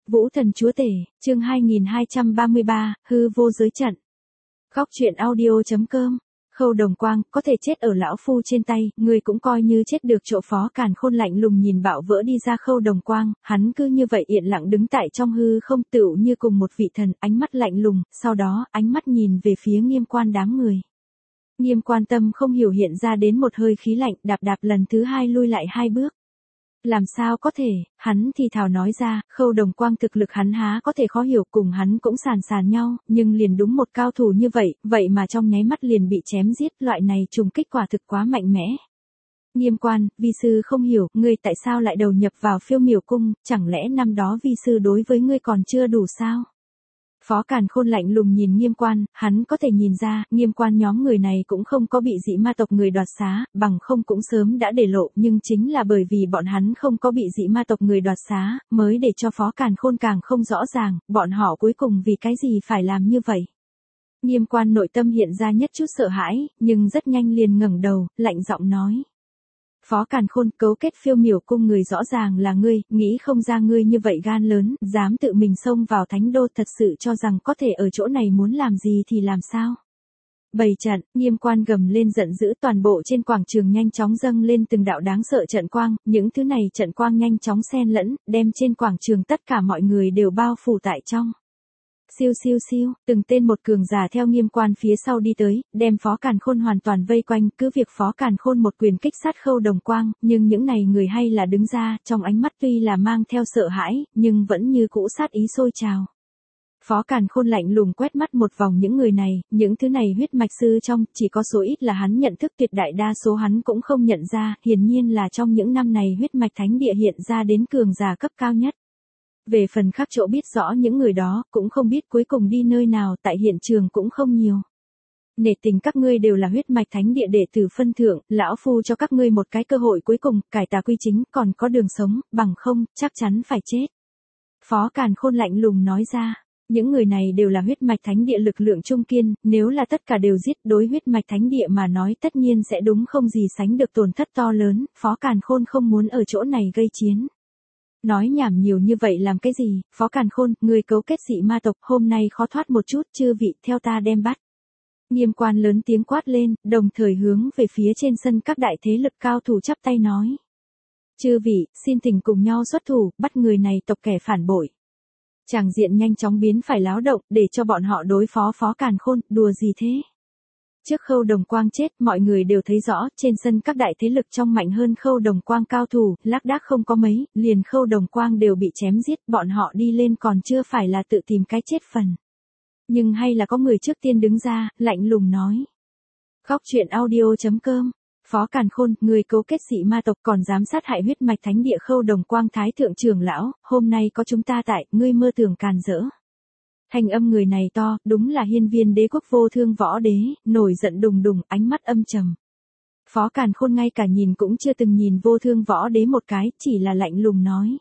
Vũ thần chúa tể, chương 2233, hư vô giới trận. Góc truyện audio.com. Khâu Đồng Quang, có thể chết ở lão phu trên tay, người cũng coi như chết được. Chỗ Phó Càn Khôn lạnh lùng nhìn bạo vỡ đi ra Khâu Đồng Quang, hắn cứ như vậy yên lặng đứng tại trong hư không, tựu như cùng một vị thần, ánh mắt lạnh lùng, sau đó, ánh mắt nhìn về phía Nghiêm Quan đám người. Nghiêm Quan tâm không hiểu hiện ra đến một hơi khí lạnh, đạp lần thứ hai lui lại 2 bước. Làm sao có thể, hắn thì thào nói ra, Khâu Đồng Quang thực lực hắn há có thể khó hiểu, cùng hắn cũng sàn nhau, nhưng liền đúng một cao thủ như vậy mà trong nháy mắt liền bị chém giết, loại này trùng kích quả thực quá mạnh mẽ. Nghiêm Quan, vi sư không hiểu, ngươi tại sao lại đầu nhập vào Phiêu Miểu Cung, chẳng lẽ năm đó vi sư đối với ngươi còn chưa đủ sao? Phó Càn Khôn lạnh lùng nhìn Nghiêm Quan, hắn có thể nhìn ra, Nghiêm Quan nhóm người này cũng không có bị dị ma tộc người đoạt xá, bằng không cũng sớm đã để lộ, nhưng chính là bởi vì bọn hắn không có bị dị ma tộc người đoạt xá, mới để cho Phó Càn Khôn càng không rõ ràng, bọn họ cuối cùng vì cái gì phải làm như vậy. Nghiêm Quan nội tâm hiện ra nhất chút sợ hãi, nhưng rất nhanh liền ngẩng đầu, lạnh giọng nói. Phó Càn Khôn, cấu kết Phiêu Miểu Cung người rõ ràng là ngươi, nghĩ không ra ngươi như vậy gan lớn, dám tự mình xông vào Thánh Đô, thật sự cho rằng có thể ở chỗ này muốn làm gì thì làm sao. Bày trận, Nghiêm Quan gầm lên giận dữ, toàn bộ trên quảng trường nhanh chóng dâng lên từng đạo đáng sợ trận quang, những thứ này trận quang nhanh chóng xen lẫn, đem trên quảng trường tất cả mọi người đều bao phủ tại trong. Siêu siêu siêu, từng tên một cường giả theo Nghiêm Quan phía sau đi tới, đem Phó Càn Khôn hoàn toàn vây quanh, cứ việc Phó Càn Khôn một quyền kích sát Khâu Đồng Quang, nhưng những này người hay là đứng ra, trong ánh mắt tuy là mang theo sợ hãi, nhưng vẫn như cũ sát ý sôi trào. Phó Càn Khôn lạnh lùng quét mắt một vòng những người này, những thứ này huyết mạch sư trong, chỉ có số ít là hắn nhận thức, tuyệt đại đa số hắn cũng không nhận ra, hiển nhiên là trong những năm này huyết mạch thánh địa hiện ra đến cường giả cấp cao nhất. Về phần khác chỗ biết rõ những người đó, cũng không biết cuối cùng đi nơi nào, tại hiện trường cũng không nhiều. Nể tình các ngươi đều là huyết mạch thánh địa đệ tử phân thượng, lão phu cho các ngươi một cái cơ hội cuối cùng, cải tà quy chính, còn có đường sống, bằng không, chắc chắn phải chết. Phó Càn Khôn lạnh lùng nói ra, những người này đều là huyết mạch thánh địa lực lượng trung kiên, nếu là tất cả đều giết, đối huyết mạch thánh địa mà nói tất nhiên sẽ đúng không gì sánh được tổn thất to lớn, Phó Càn Khôn không muốn ở chỗ này gây chiến. Nói nhảm nhiều như vậy làm cái gì, Phó Càn Khôn, người cấu kết dị ma tộc, hôm nay khó thoát một chút, chư vị, theo ta đem bắt. Nghiêm Quan lớn tiếng quát lên, đồng thời hướng về phía trên sân các đại thế lực cao thủ chắp tay nói. Chư vị, xin thỉnh cùng nhau xuất thủ, bắt người này tộc kẻ phản bội. Tràng diện nhanh chóng biến phải láo động, để cho bọn họ đối phó Phó Càn Khôn, đùa gì thế? Trước Khâu Đồng Quang chết, mọi người đều thấy rõ, trên sân các đại thế lực trong mạnh hơn Khâu Đồng Quang cao thủ, lác đác không có mấy, liền Khâu Đồng Quang đều bị chém giết, bọn họ đi lên còn chưa phải là tự tìm cái chết phần. Nhưng hay là có người trước tiên đứng ra, lạnh lùng nói. Góc truyện audio.com. Phó Càn Khôn, người cấu kết dị ma tộc còn dám sát hại huyết mạch thánh địa Khâu Đồng Quang thái thượng trưởng lão, hôm nay có chúng ta tại, ngươi mơ tưởng càn rỡ. Thanh âm người này to, đúng là hiên viên đế quốc Vô Thương Võ Đế, nổi giận đùng đùng, ánh mắt âm trầm. Phó Càn Khôn ngay cả nhìn cũng chưa từng nhìn Vô Thương Võ Đế một cái, chỉ là lạnh lùng nói.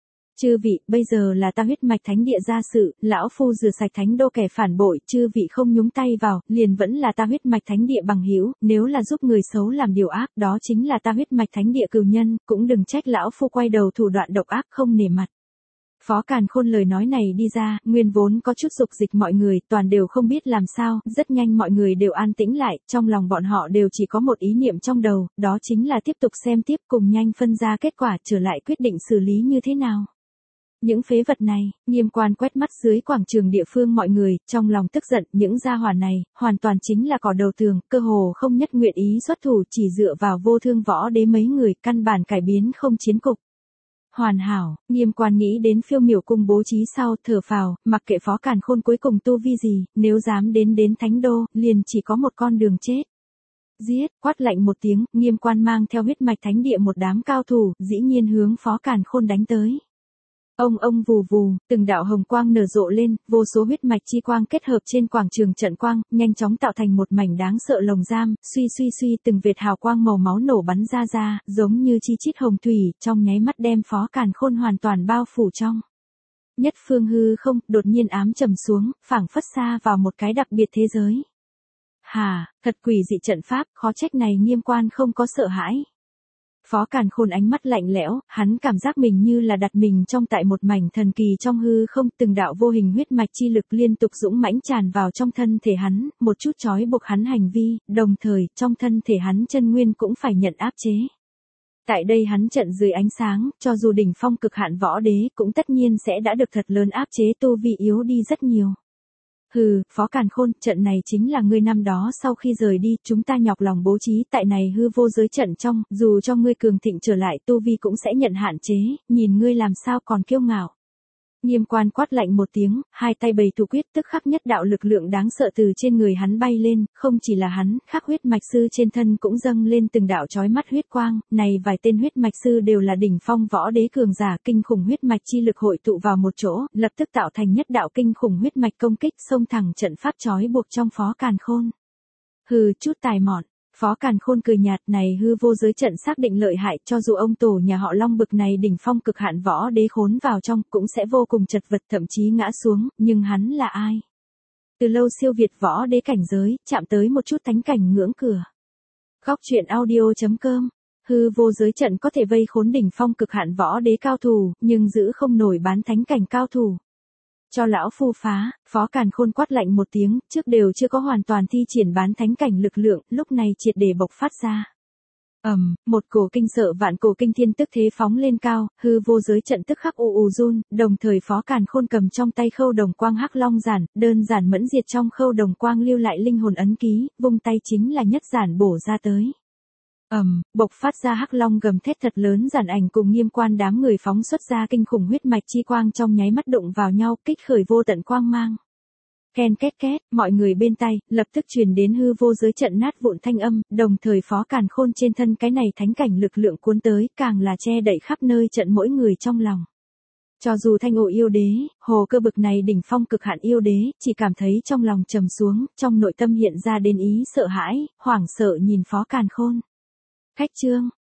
Chư vị, bây giờ là ta huyết mạch thánh địa ra sự, lão phu rửa sạch thánh đô kẻ phản bội, chư vị không nhúng tay vào, liền vẫn là ta huyết mạch thánh địa bằng hữu, nếu là giúp người xấu làm điều ác, đó chính là ta huyết mạch thánh địa cừu nhân, cũng đừng trách lão phu quay đầu thủ đoạn độc ác không nể mặt. Phó Càn Khôn lời nói này đi ra, nguyên vốn có chút dục dịch mọi người, toàn đều không biết làm sao, rất nhanh mọi người đều an tĩnh lại, trong lòng bọn họ đều chỉ có một ý niệm trong đầu, đó chính là tiếp tục xem tiếp, cùng nhanh phân ra kết quả, trở lại quyết định xử lý như thế nào. Những phế vật này, Nghiêm Quan quét mắt dưới quảng trường địa phương mọi người, trong lòng tức giận, những gia hỏa này, hoàn toàn chính là cỏ đầu tường, cơ hồ không nhất nguyện ý xuất thủ, chỉ dựa vào Vô Thương Võ Đế mấy người, căn bản cải biến không chiến cục. Hoàn hảo, Nghiêm Quan nghĩ đến Phiêu Miểu Cung bố trí sau, thở phào, mặc kệ Phó Càn Khôn cuối cùng tu vi gì, nếu dám đến Thánh Đô, liền chỉ có một con đường chết. Giết, quát lạnh một tiếng, Nghiêm Quan mang theo huyết mạch thánh địa một đám cao thủ, dĩ nhiên hướng Phó Càn Khôn đánh tới. Ông vù vù, từng đạo hồng quang nở rộ lên, vô số huyết mạch chi quang kết hợp trên quảng trường trận quang, nhanh chóng tạo thành một mảnh đáng sợ lồng giam, suy từng vệt hào quang màu máu nổ bắn ra, giống như chi chít hồng thủy, trong nháy mắt đem Phó Càn Khôn hoàn toàn bao phủ trong. Nhất phương hư không, đột nhiên ám trầm xuống, phảng phất xa vào một cái đặc biệt thế giới. Thật quỷ dị trận pháp, khó trách này Nghiêm Quan không có sợ hãi. Phó Càn Khôn ánh mắt lạnh lẽo, hắn cảm giác mình như là đặt mình trong tại một mảnh thần kỳ trong hư không, từng đạo vô hình huyết mạch chi lực liên tục dũng mãnh tràn vào trong thân thể hắn, một chút trói buộc hắn hành vi, đồng thời, trong thân thể hắn chân nguyên cũng phải nhận áp chế. Tại đây hắn trận dưới ánh sáng, cho dù đỉnh phong cực hạn võ đế cũng tất nhiên sẽ đã được thật lớn áp chế tu vi yếu đi rất nhiều. Hừ, Phó Càn Khôn, trận này chính là ngươi năm đó sau khi rời đi, chúng ta nhọc lòng bố trí tại này hư vô giới trận trong, dù cho ngươi cường thịnh trở lại tu vi cũng sẽ nhận hạn chế, nhìn ngươi làm sao còn kiêu ngạo. Nghiêm Quan quát lạnh một tiếng, hai tay bày thủ quyết tức khắc nhất đạo lực lượng đáng sợ từ trên người hắn bay lên, không chỉ là hắn, khác huyết mạch sư trên thân cũng dâng lên từng đạo chói mắt huyết quang, này vài tên huyết mạch sư đều là đỉnh phong võ đế cường giả, kinh khủng huyết mạch chi lực hội tụ vào một chỗ, lập tức tạo thành nhất đạo kinh khủng huyết mạch công kích xông thẳng trận pháp chói buộc trong Phó Càn Khôn. Hừ, chút tài mọn. Phó Càn Khôn cười nhạt, này hư vô giới trận xác định lợi hại, cho dù ông tổ nhà họ Long bực này đỉnh phong cực hạn võ đế khốn vào trong cũng sẽ vô cùng chật vật thậm chí ngã xuống, nhưng hắn là ai? Từ lâu siêu việt võ đế cảnh giới, chạm tới một chút thánh cảnh ngưỡng cửa. Góc truyện audio.com. Hư vô giới trận có thể vây khốn đỉnh phong cực hạn võ đế cao thủ, nhưng giữ không nổi bán thánh cảnh cao thủ. Cho lão phu phá, Phó Càn Khôn quát lạnh một tiếng, trước đều chưa có hoàn toàn thi triển bán thánh cảnh lực lượng, lúc này triệt để bộc phát ra. Một cổ kinh sợ vạn cổ kinh thiên tức thế phóng lên cao, hư vô giới trận tức khắc ù run, đồng thời Phó Càn Khôn cầm trong tay khâu đồng quang hắc long giản, đơn giản mẫn diệt trong khâu đồng quang lưu lại linh hồn ấn ký, vung tay chính là nhất giản bổ ra tới. Bộc phát ra hắc long gầm thét thật lớn, giản ảnh cùng Nghiêm Quan đám người phóng xuất ra kinh khủng huyết mạch chi quang trong nháy mắt đụng vào nhau, kích khởi vô tận quang mang. Ken két két, mọi người bên tay, lập tức truyền đến hư vô giới trận nát vụn thanh âm, đồng thời Phó Càn Khôn trên thân cái này thánh cảnh lực lượng cuốn tới, càng là che đậy khắp nơi trận mỗi người trong lòng. Cho dù Thanh Ổ yêu đế, Hồ Cơ bực này đỉnh phong cực hạn yêu đế, chỉ cảm thấy trong lòng trầm xuống, trong nội tâm hiện ra đến ý sợ hãi, hoảng sợ nhìn Phó Càn Khôn. Khách chương